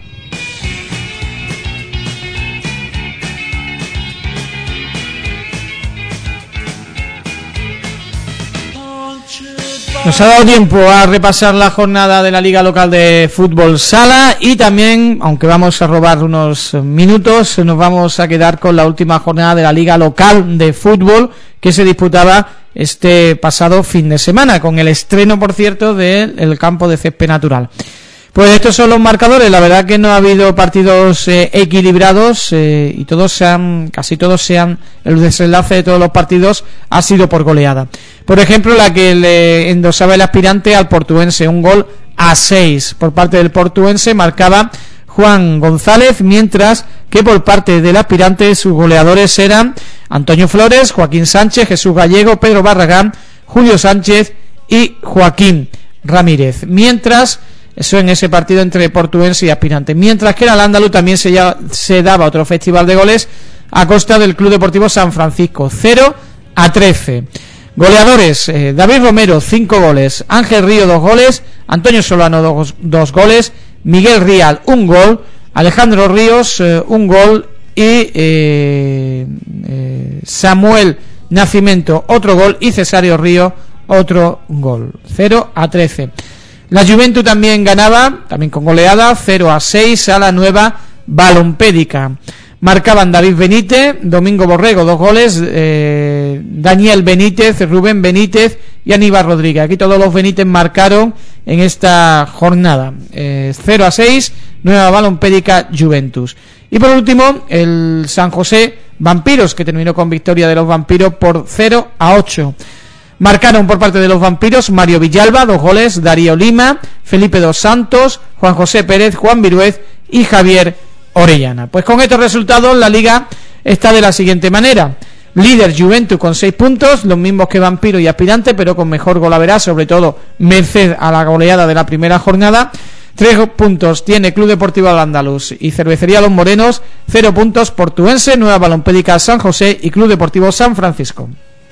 [SPEAKER 2] Nos ha dado tiempo a repasar la jornada de la Liga Local de Fútbol Sala, y también, aunque vamos a robar unos minutos, nos vamos a quedar con la última jornada de la Liga Local de Fútbol que se disputaba este pasado fin de semana, con el estreno, por cierto, del campo de césped natural. Pues estos son los marcadores. La verdad que no ha habido partidos equilibrados, y casi todos el desenlace de todos los partidos ha sido por goleada. Por ejemplo, la que le endosaba el Aspirante al Portuense, 1-6 por parte del Portuense, marcaba Juan González, mientras que por parte del Aspirante sus goleadores eran Antonio Flores, Joaquín Sánchez, Jesús Gallego, Pedro Barragán, Julio Sánchez y Joaquín Ramírez. Mientras, eso en ese partido entre Portuense y Aspirante. Mientras que en el Andaluz también se daba otro festival de goles a costa del Club Deportivo San Francisco, 0-13. Goleadores, David Romero, 5 goles, Ángel Río, 2 goles, Antonio Solano, 2 goles, Miguel Rial, 1 gol, Alejandro Ríos, 1 gol, y Samuel Nacimiento, otro gol, y Cesario Río, otro gol. 0-13. La Juventud también ganaba, también con goleada, 0-6 a la Nueva Balompédica. Marcaban David Benítez, Domingo Borrego, 2 goles, Daniel Benítez, Rubén Benítez y Aníbal Rodríguez. Aquí todos los Benítez marcaron en esta jornada. 0-6, Nueva Balompédica Juventus. Y por último, el San José Vampiros, que terminó con victoria de los Vampiros por 0-8. Marcaron por parte de los Vampiros Mario Villalba, 2 goles, Darío Lima, Felipe Dos Santos, Juan José Pérez, Juan Viruez y Javier Orellana. Pues con estos resultados la liga está de la siguiente manera: líder Juventus con 6 puntos, los mismos que Vampiro y Aspirante, pero con mejor golaveraje, sobre todo merced a la goleada de la primera jornada. 3 puntos tiene Club Deportivo Al-Andalus y Cervecería Los Morenos, 0 puntos Portuense, Nueva Balompédica San José y Club Deportivo San Francisco.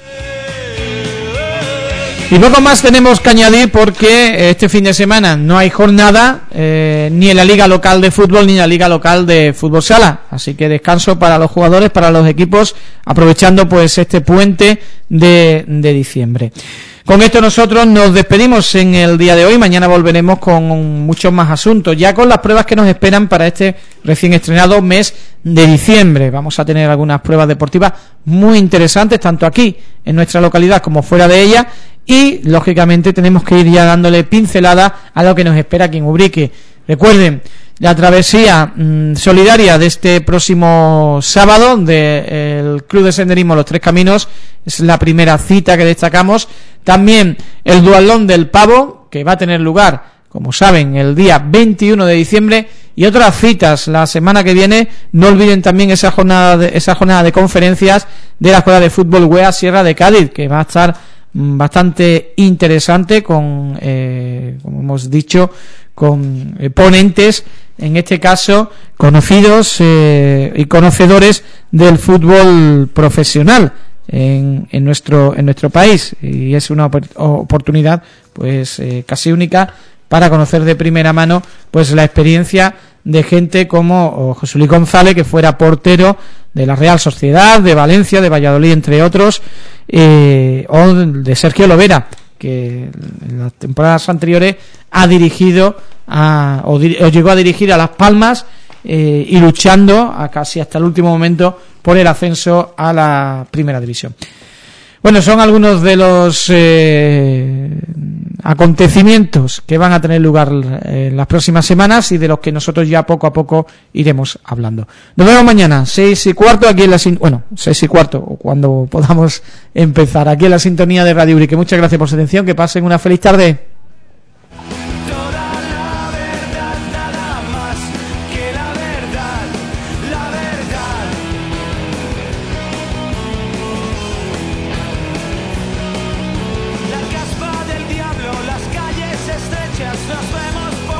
[SPEAKER 2] Y poco más tenemos que añadir, porque este fin de semana no hay jornada ni en la Liga Local de Fútbol ni en la Liga Local de Fútbol Sala, así que descanso para los jugadores, para los equipos, aprovechando pues este puente de diciembre. Con esto nosotros nos despedimos en el día de hoy. Mañana volveremos con muchos más asuntos, ya con las pruebas que nos esperan para este recién estrenado mes de diciembre. Vamos a tener algunas pruebas deportivas muy interesantes, tanto aquí en nuestra localidad como fuera de ella, y lógicamente tenemos que ir ya dándole pincelada a lo que nos espera aquí en Ubrique. Recuerden, la travesía solidaria de este próximo sábado del Club de Senderismo Los Tres Caminos es la primera cita que destacamos. También el Duatlón del Pavo, que va a tener lugar, como saben, el día 21 de diciembre, y otras citas la semana que viene. No olviden también esa jornada de conferencias de la Escuela de Fútbol UEA Sierra de Cádiz, que va a estar bastante interesante, con como hemos dicho, con ponentes, en este caso conocidos y conocedores del fútbol profesional en nuestro país, y es una oportunidad pues casi única para conocer de primera mano pues la experiencia de gente como José Luis González, que fuera portero de la Real Sociedad, de Valencia, de Valladolid, entre otros, o de Sergio Lovera, que en las temporadas anteriores ha dirigido o llegó a dirigir a Las Palmas, y luchando casi hasta el último momento por el ascenso a la primera división. Bueno, son algunos de los acontecimientos que van a tener lugar en las próximas semanas, y de los que nosotros ya poco a poco iremos hablando. Nos vemos mañana, 6:15, aquí en la 6:15, o cuando podamos empezar, aquí en la sintonía de Radio Ubrique. Muchas gracias por su atención, que pasen una feliz tarde.